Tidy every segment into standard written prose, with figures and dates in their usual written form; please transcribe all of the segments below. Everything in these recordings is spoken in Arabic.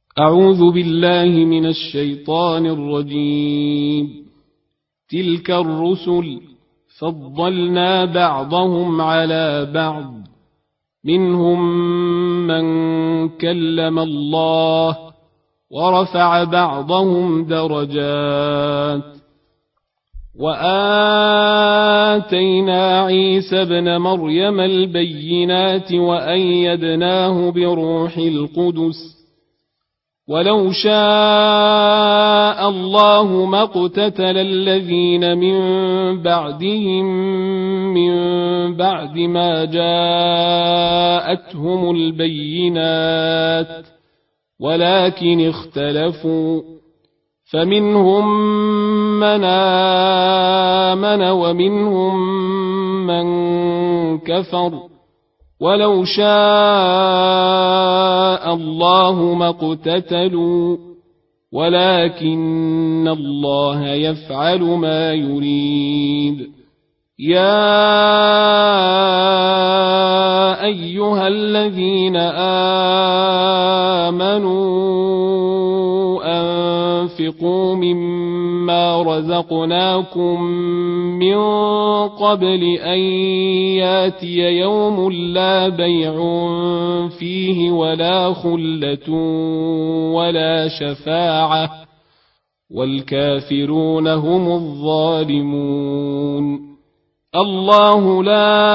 أعوذ بالله من الشيطان الرجيم. تلك الرسل فضلنا بعضهم على بعض، منهم من كلم الله ورفع بعضهم درجات، وآتينا عيسى ابن مريم البينات وأيدناه بروح القدس، ولو شاء الله ما اقتتل الذين من بعدهم من بعد ما جاءتهم البينات ولكن اختلفوا، فمنهم من آمن ومنهم من كفر، ولو شاء الله ما اقتتلوا ولكن الله يفعل ما يريد. يا أيها الذين آمنوا أنفقوا مما رزقناكم من قبل أن ياتي يوم لا بيع فيه ولا خلة ولا شفاعة والكافرون هم الظالمون. الله لا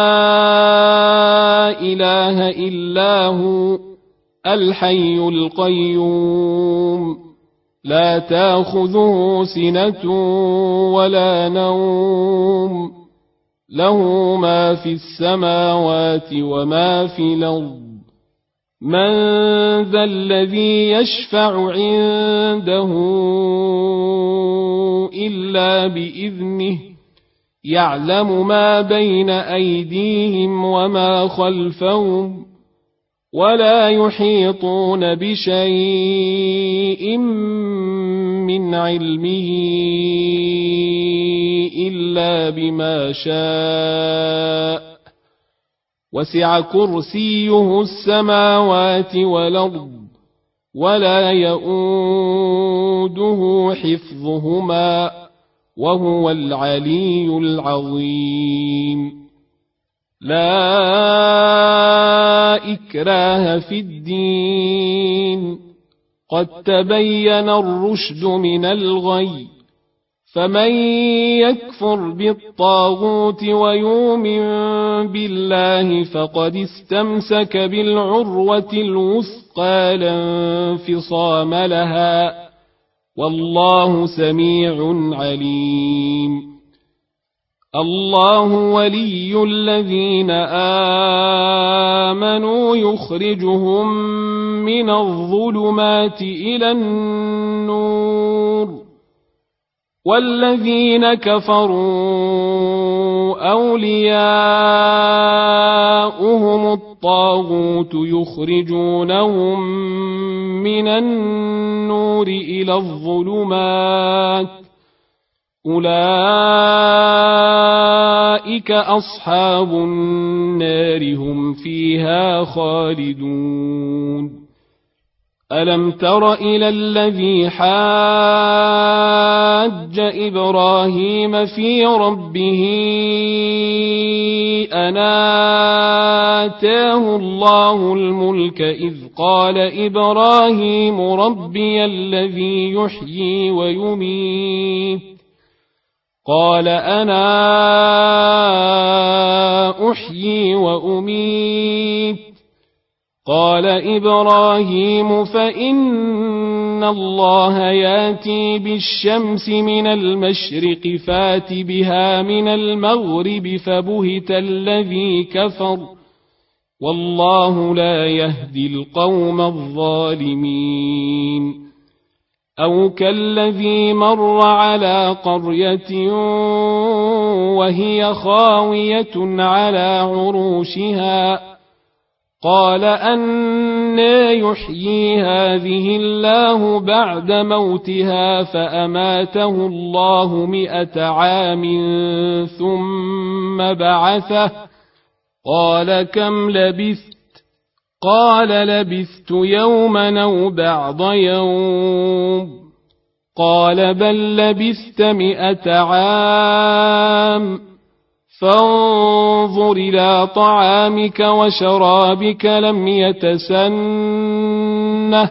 إله إلا هو الحي القيوم، لا تأخذه سنة ولا نوم، له ما في السماوات وما في الأرض. من ذا الذي يشفع عنده إلا بإذنه، يعلم ما بين أيديهم وما خلفهم، ولا يحيطون بشيء من علمه إلا بما شاء، وسع كرسيه السماوات والأرض ولا يؤوده حفظهما وهو العلي العظيم. لا إكراه في الدين، قد تبين الرشد من الغي، فمن يكفر بالطاغوت ويؤمن بالله فقد استمسك بالعروة الوثقى لا انفصام لها، والله سميع عليم. الله ولي الذين آمنوا يخرجهم من الظلمات إلى النور، والذين كفروا أولياؤهم الطاغوت يخرجونهم من النور إلى الظلمات، أولئك أصحاب النار هم فيها خالدون. ألم تر إلى الذي حاج إبراهيم في ربه أن آتاه الله الملك إذ قال إبراهيم ربي الذي يحيي ويميت، قال أنا أحيي وأميت، قال إبراهيم فإن الله ياتي بالشمس من المشرق فات بها من المغرب فبهت الذي كفر، والله لا يهدي القوم الظالمين. أو كالذي مر على قرية وهي خاوية على عروشها، قال أنى يحيي هذه الله بعد موتها، فأماته الله 100 عام ثم بعثه، قال كم لبثت؟ قال لبثت يوما أو بعض يوم قال بل لبثت 100 عام فانظر إلى طعامك وشرابك لم يتسنه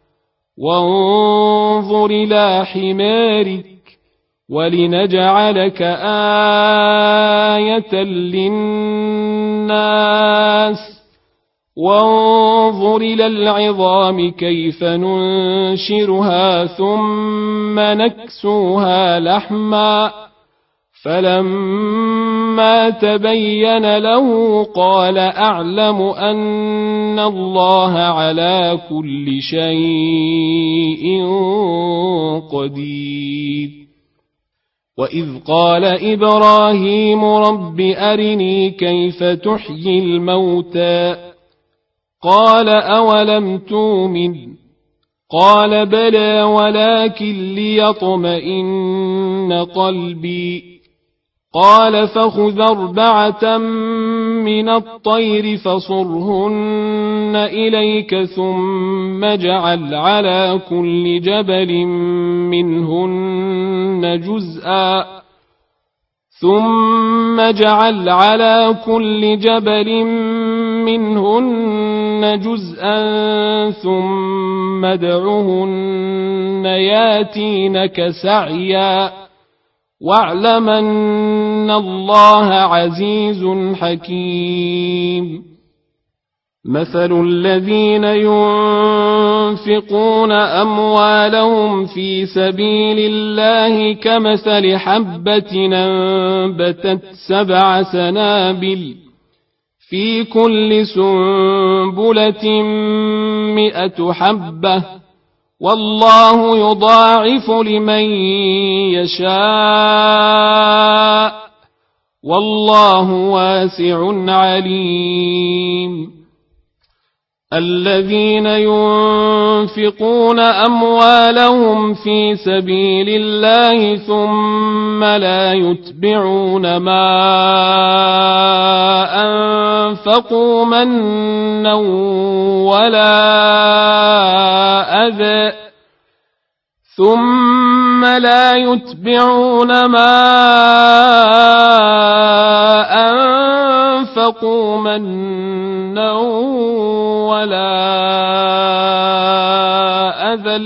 وانظر إلى حمارك ولنجعلك آية للناس وانظر إلى العظام كيف ننشرها ثم نكسوها لحما فلما تبين له قال أعلم أن الله على كل شيء قدير وإذ قال إبراهيم رب أرني كيف تحيي الموتى قال أولم تؤمن قال بلى ولكن ليطمئن قلبي قال فخذ 4 من الطير فصرهن إليك ثم اجعل على كل جبل منهن جزءا ثم ادعهن ياتينك سعيا واعلم أن الله عزيز حكيم مثل الذين ينفقون أموالهم في سبيل الله كمثل حبة أنبتت 7 سنابل في كل سنبلة 100 حبة والله يضاعف لمن يشاء والله واسع عليم الذين ينفقون أموالهم في سبيل الله ثم لا يتبعون ما أنفقوا منا ولا أذى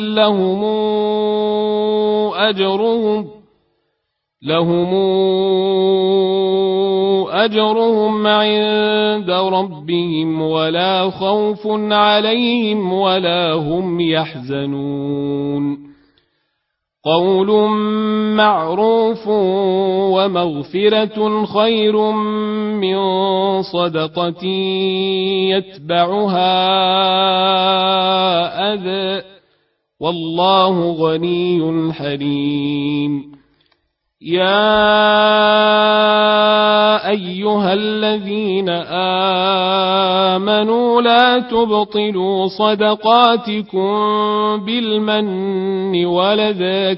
لهم أجرهم عند ربهم ولا خوف عليهم ولا هم يحزنون قول معروف ومغفرة خير من صدقة يتبعها أذى والله غني حليم يا أيها الذين آمنوا لا تبطلوا صدقاتكم بالمن والأذى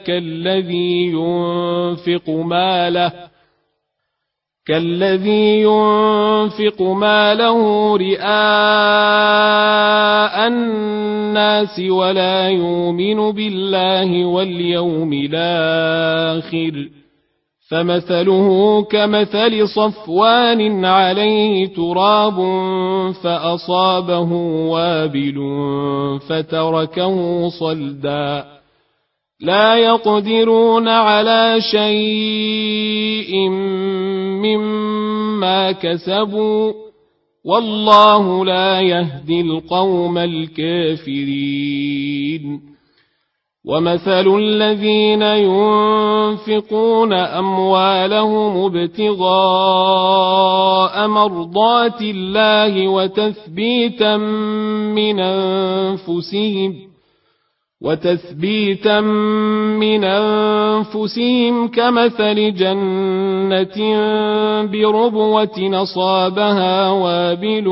كالذي ينفق ماله رئاء الناس ولا يؤمن بالله واليوم الآخر فمثله كمثل صفوان عليه تراب فأصابه وابل فتركه صلدا لا يقدرون على شيء مما كسبوا والله لا يهدي القوم الكافرين ومثل الذين ينفقون أموالهم ابتغاء مرضات الله وتثبيتا من أنفسهم كمثل جنة بربوة أصابها وابل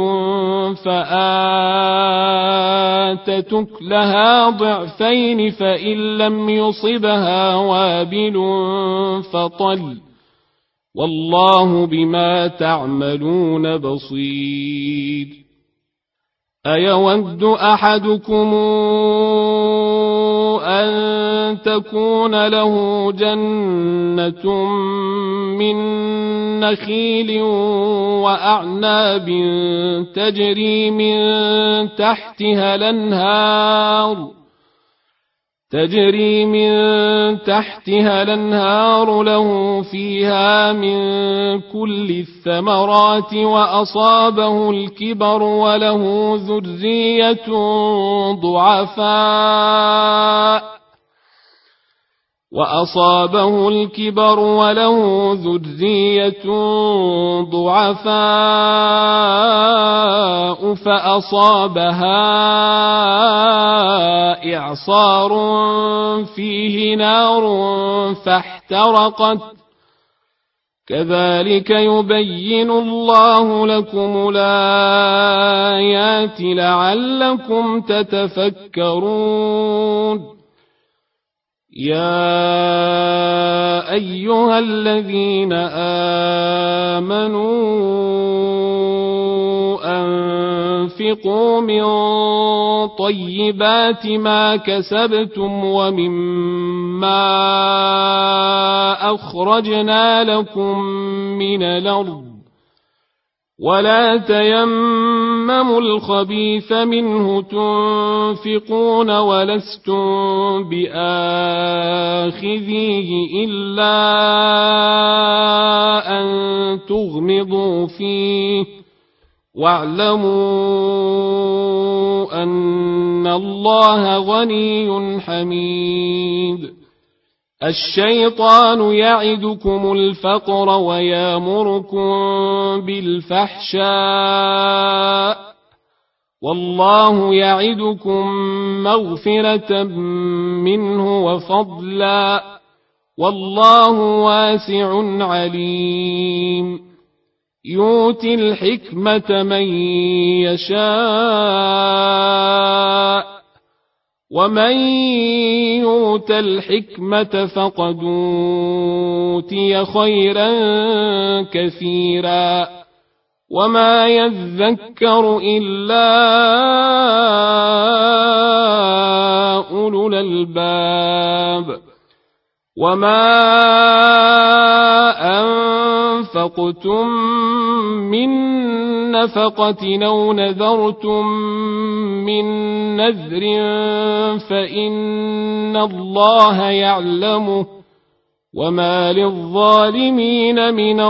فآتت أكلها ضعفين فإن لم يصبها وابل فطل والله بما تعملون بصير أيود أحدكم أن تكون له جنة من نخيل وأعناب تجري من تحتها الأنهار له فيها من كل الثمرات وأصابه الكبر وله ذرية ضعفاء فأصابها إعصار فيه نار فاحترقت كذلك يبين الله لكم الآيات لعلكم تتفكرون يا أيها الذين آمنوا أنفقوا من طيبات ما كسبتم ومما أخرجنا لكم من الأرض ولا تيمموا الخبيث منه تنفقون ولستم بآخذيه إلا أن تغمضوا فيه واعلموا أن الله غني حميد الشيطان يعدكم الفقر ويامركم بالفحشاء والله يعدكم مغفرة منه وفضلا والله واسع عليم يؤتي الحكمة من يشاء ومن يؤت الحكمة فقد أوتي خيرا كثيرا وما يذكر إلا أولو الألباب وما أنفقتم من نفقة أو نذرتم من نذر فإن الله يعلمه وما للظالمين من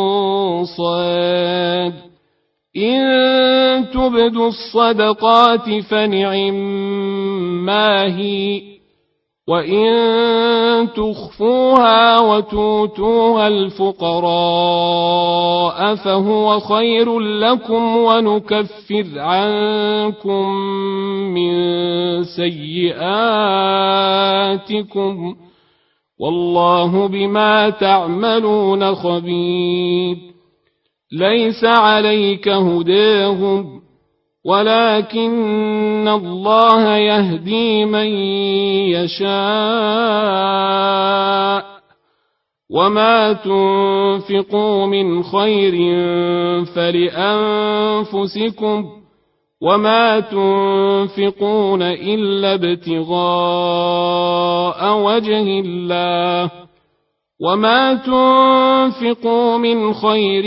أنصار إن تبدوا الصدقات فنعما هي وإن تخفوها وتؤتوها الفقراء فهو خير لكم ونكفر عنكم من سيئاتكم والله بما تعملون خبير ليس عليك هداهم ولكن الله يهدي من يشاء وما تنفقوا من خير فلأنفسكم وما تنفقون إلا ابتغاء وجه الله وما تنفقوا من خير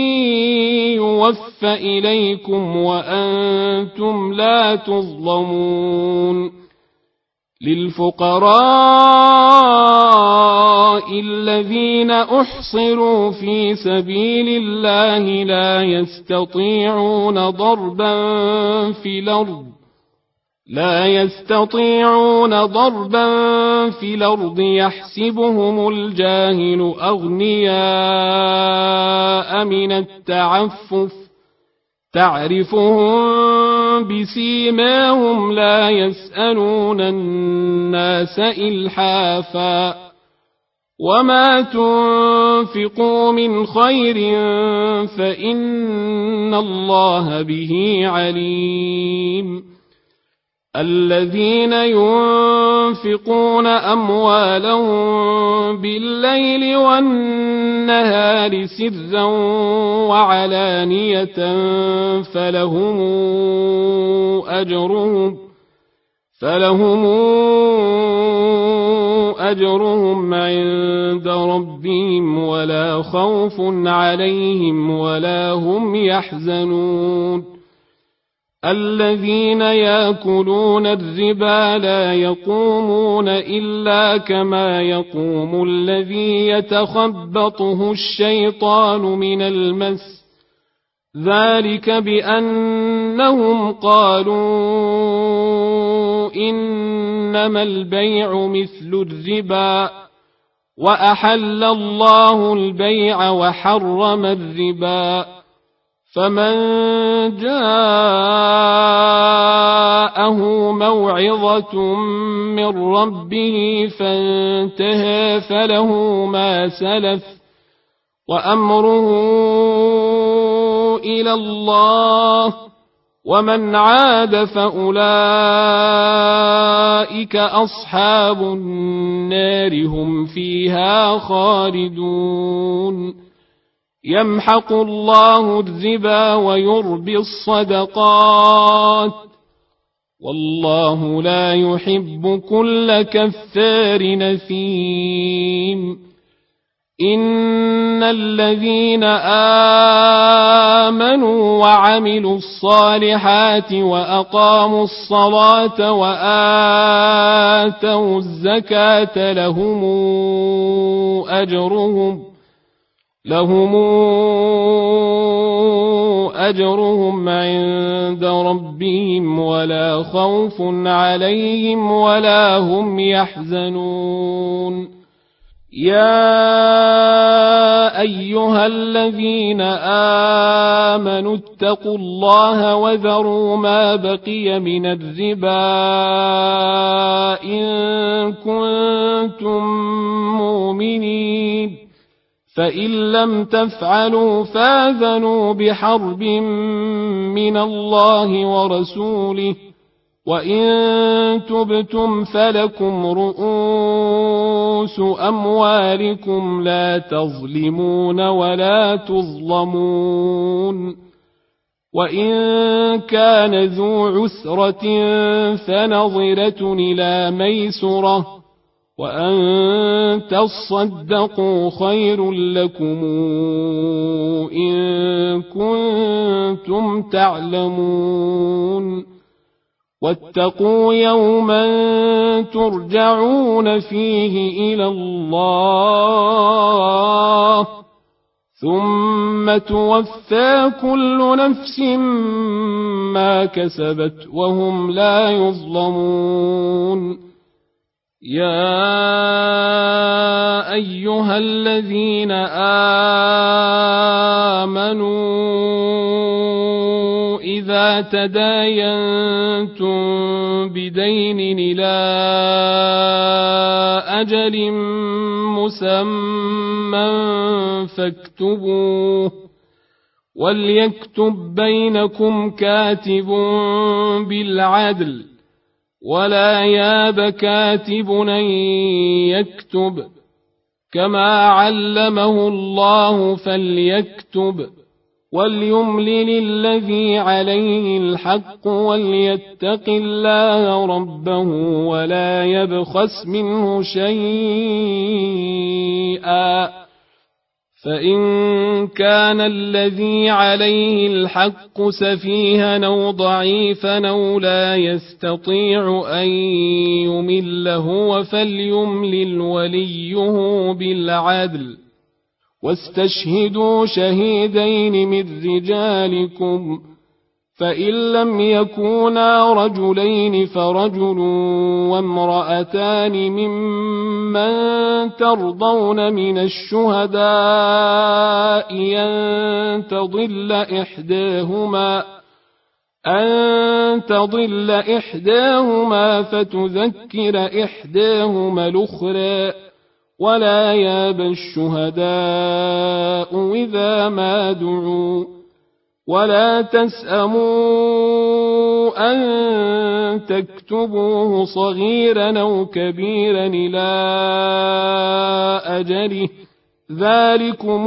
يوفى إليكم وأنتم لا تظلمون للفقراء الذين أحصروا في سبيل الله لا يستطيعون ضربا في الأرض يحسبهم الجاهل أغنياء من التعفف تعرفهم بسيماهم لا يسألون الناس إلحافا وما تنفقوا من خير فإن الله به عليم الذين ينفقون أموالهم بالليل والنهار بالنهار سرا وعلانية فلهم أجرهم عند ربهم ولا خوف عليهم ولا هم يحزنون الذين يأكلون الربا لا يقومون إلا كما يقوم الذي يتخبطه الشيطان من المس ذلك بأنهم قالوا إنما البيع مثل الربا وأحل الله البيع وحرم الربا فمن جاءه موعظة من ربه فانتهى فله ما سلف وأمره إلى الله ومن عاد فأولئك أصحاب النار هم فيها خالدون يمحق الله الربا ويربي الصدقات والله لا يحب كل كفار نثيم إن الذين آمنوا وعملوا الصالحات وأقاموا الصلاة وآتوا الزكاة لهم أجرهم عند ربهم ولا خوف عليهم ولا هم يحزنون يا أيها الذين آمنوا اتقوا الله وذروا ما بقي من الربا إن كنتم مؤمنين فإن لم تفعلوا فاذنوا بحرب من الله ورسوله وإن تبتم فلكم رؤوس أموالكم لا تظلمون ولا تظلمون وإن كان ذو عسرة فنظرة إلى ميسرة وأن تصدقوا خير لكم إن كنتم تعلمون واتقوا يوما ترجعون فيه إلى الله ثم توفى كل نفس ما كسبت وهم لا يظلمون يا أيها الذين آمنوا إذا تداينتم بدين إلى أجل مسمى فاكتبوه وليكتب بينكم كاتب بالعدل ولا ياب كاتب أن يكتب كما علمه الله فليكتب وليملل الذي عليه الحق وليتق الله ربه ولا يبخس منه شيئا فإن كان الذي عليه الحق سفيها أو ضعيفا أو لا يستطيع أن يمل هو فليملل وليه بالعدل واستشهدوا شهيدين من رجالكم فإن لم يكونا رجلين فرجل وامرأتان ممن ترضون من الشهداء أن تضل إحداهما فتذكر إحداهما الأخرى ولا ياب الشهداء إذا ما دعوا ولا تسأموا أن تكتبوه صغيرا أو كبيرا إلى أجله ذلكم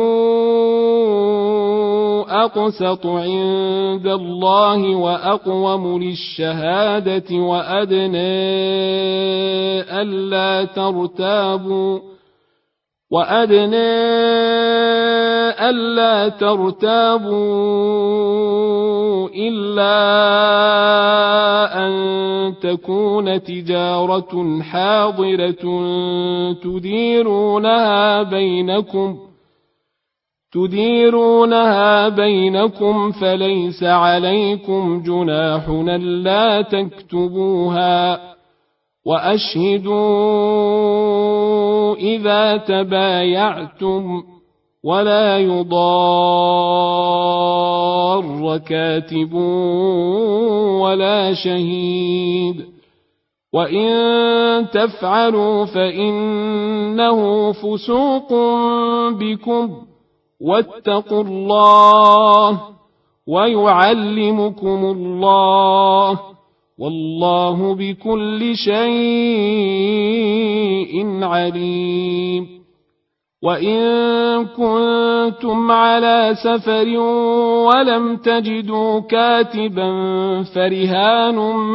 أقسط عند الله وأقوم للشهادة وأدنى ألا ترتابوا إلا أن تكون تجارة حاضرة تديرونها بينكم فليس عليكم جناح ألا تكتبوها وأشهدوا إذا تبايعتم ولا يضار كاتب ولا شهيد وإن تفعلوا فإنه فسوق بكم واتقوا الله ويعلمكم الله والله بكل شيء عليم وإن كنتم على سفر ولم تجدوا كاتبا فرهان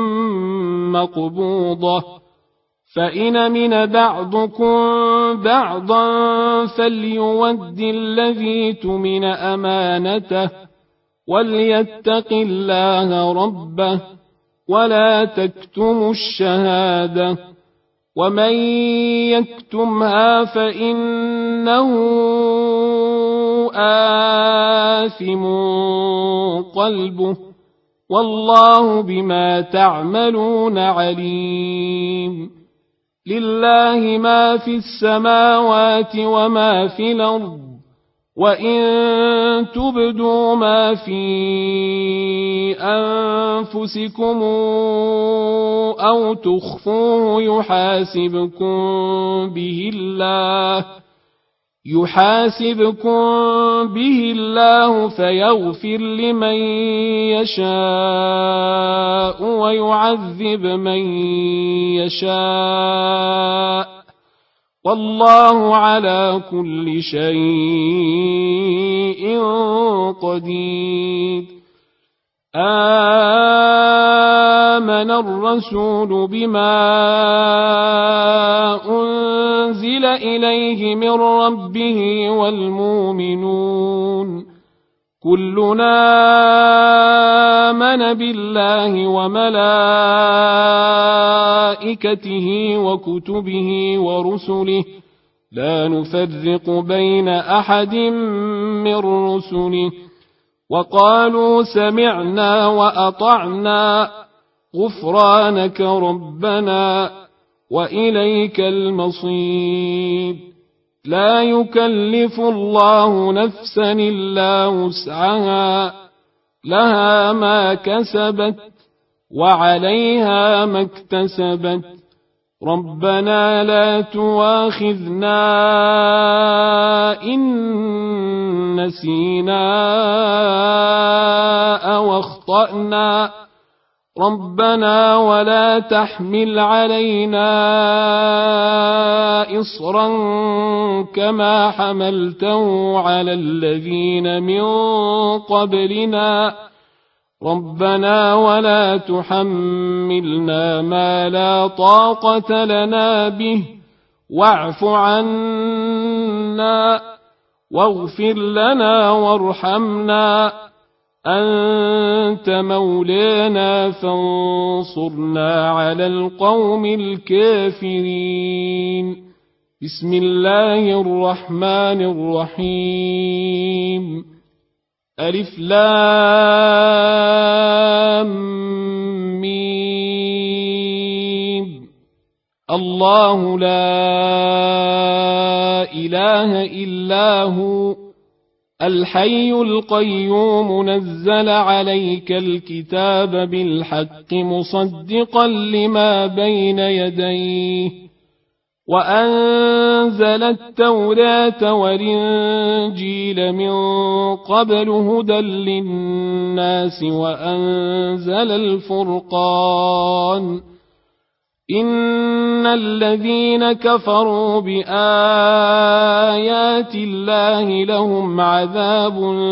مقبوضة فإن أمن بعضكم بعضا فليود الذي اؤتمن أمانته وليتق الله ربه ولا تكتموا الشهادة ومن يكتمها فإنه آثم قلبه والله بما تعملون عليم لله ما في السماوات وما في الأرض وإن تبدوا ما في أنفسكم أو تخفوه يحاسبكم به الله فيغفر لمن يشاء ويعذب من يشاء والله على كل شيء قدير آمن الرسول بما أنزل إليه من ربه والمؤمنون كلنا آمن بالله وملائكته وكتبه ورسله لا نفرق بين أحد من رسله وقالوا سمعنا وأطعنا غفرانك ربنا وإليك المصير لا يكلف الله نفسا إلا وسعها لها ما كسبت وعليها ما اكتسبت ربنا لا تؤاخذنا إن نسينا أو أخطأنا ربنا ولا تحمل علينا إصرا كما حملته على الذين من قبلنا ربنا ولا تحملنا ما لا طاقة لنا به واعف عنا واغفر لنا وارحمنا أنت مولانا فانصرنا على القوم الكافرين بسم الله الرحمن الرحيم ألف لام ميم الله لا إله إلا هو الحي القيوم نزل عليك الكتاب بالحق مصدقا لما بين يديه وأنزل التوراة والإنجيل من قبل هدى للناس وأنزل الفرقان إن الذين كفروا بآيات الله لهم عذاب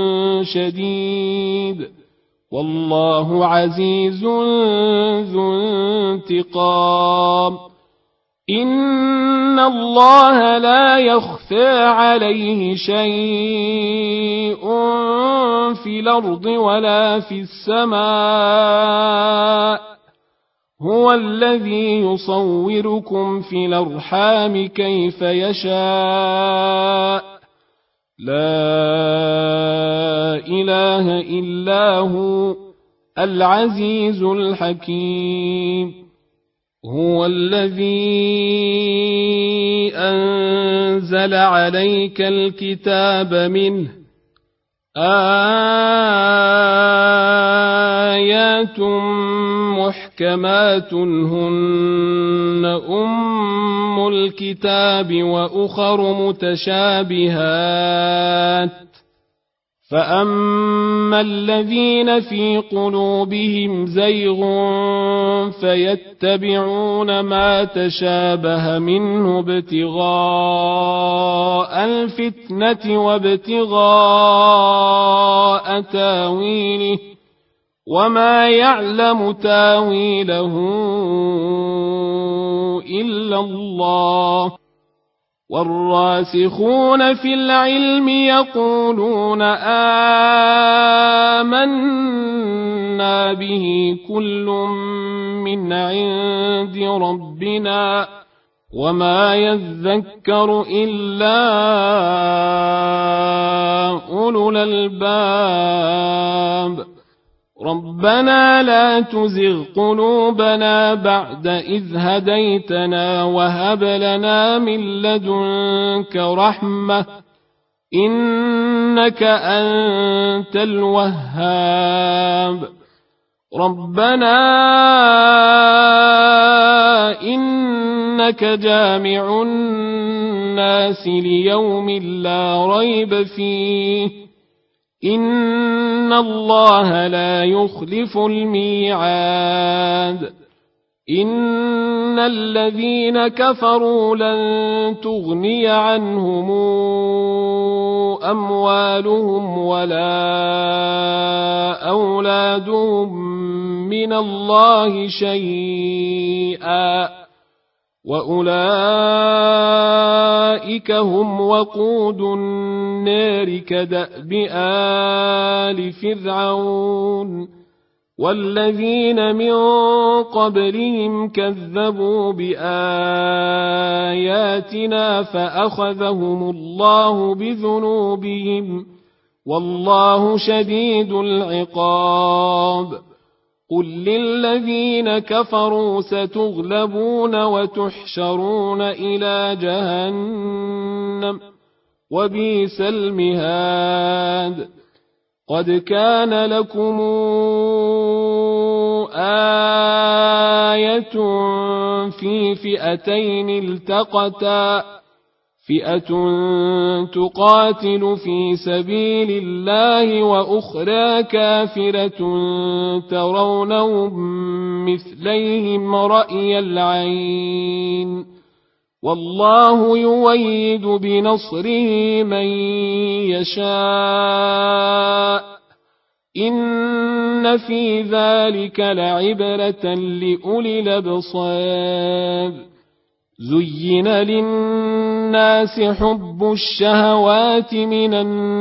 شديد والله عزيز ذو انتقام إن الله لا يخفى عليه شيء في الأرض ولا في السماء هو الذي يصوركم في الأرحام كيف يشاء لا إله إلا هو العزيز الحكيم هو الذي أنزل عليك الكتاب منه آيات محكمات هن أم الكتاب وأخر متشابهات فأما الذين في قلوبهم زيغ فيتبعون ما تشابه منه ابتغاء الفتنة وابتغاء تاويله وما يعلم تاويله إلا الله والراسخون في العلم يقولون آمنا به كل من عند ربنا وما يذكر إلا أولو الألباب ربنا لا تزغ قلوبنا بعد إذ هديتنا وهب لنا من لدنك رحمة إنك أنت الوهاب ربنا إنك جامع الناس ليوم لا ريب فيه إن الله لا يخلف الميعاد إن الذين كفروا لن تغني عنهم أموالهم ولا أولادهم من الله شيئا وأولئك هم وقود النار كدأب آل فرعون والذين من قبلهم كذبوا بآياتنا فأخذهم الله بذنوبهم والله شديد العقاب قل للذين كفروا ستغلبون وتحشرون إلى جهنم وبئس المهاد قد كان لكم آية في فئتين التقتا فئة تقاتل في سبيل الله وأخرى كافرة ترونهم مثليهم رأي العين والله يؤيد بنصره من يشاء إن في ذلك لعبرة لأولي الأبصار زين للناس حب الشهوات من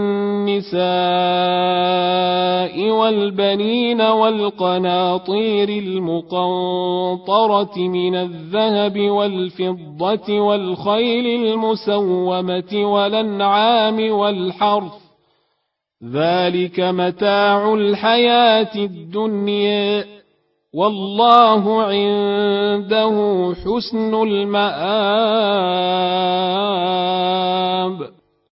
النساء والبنين والقناطير المقنطرة من الذهب والفضة والخيل المسومة والأنعام والحرث ذلك متاع الحياة الدنيا والله عنده حسن المآب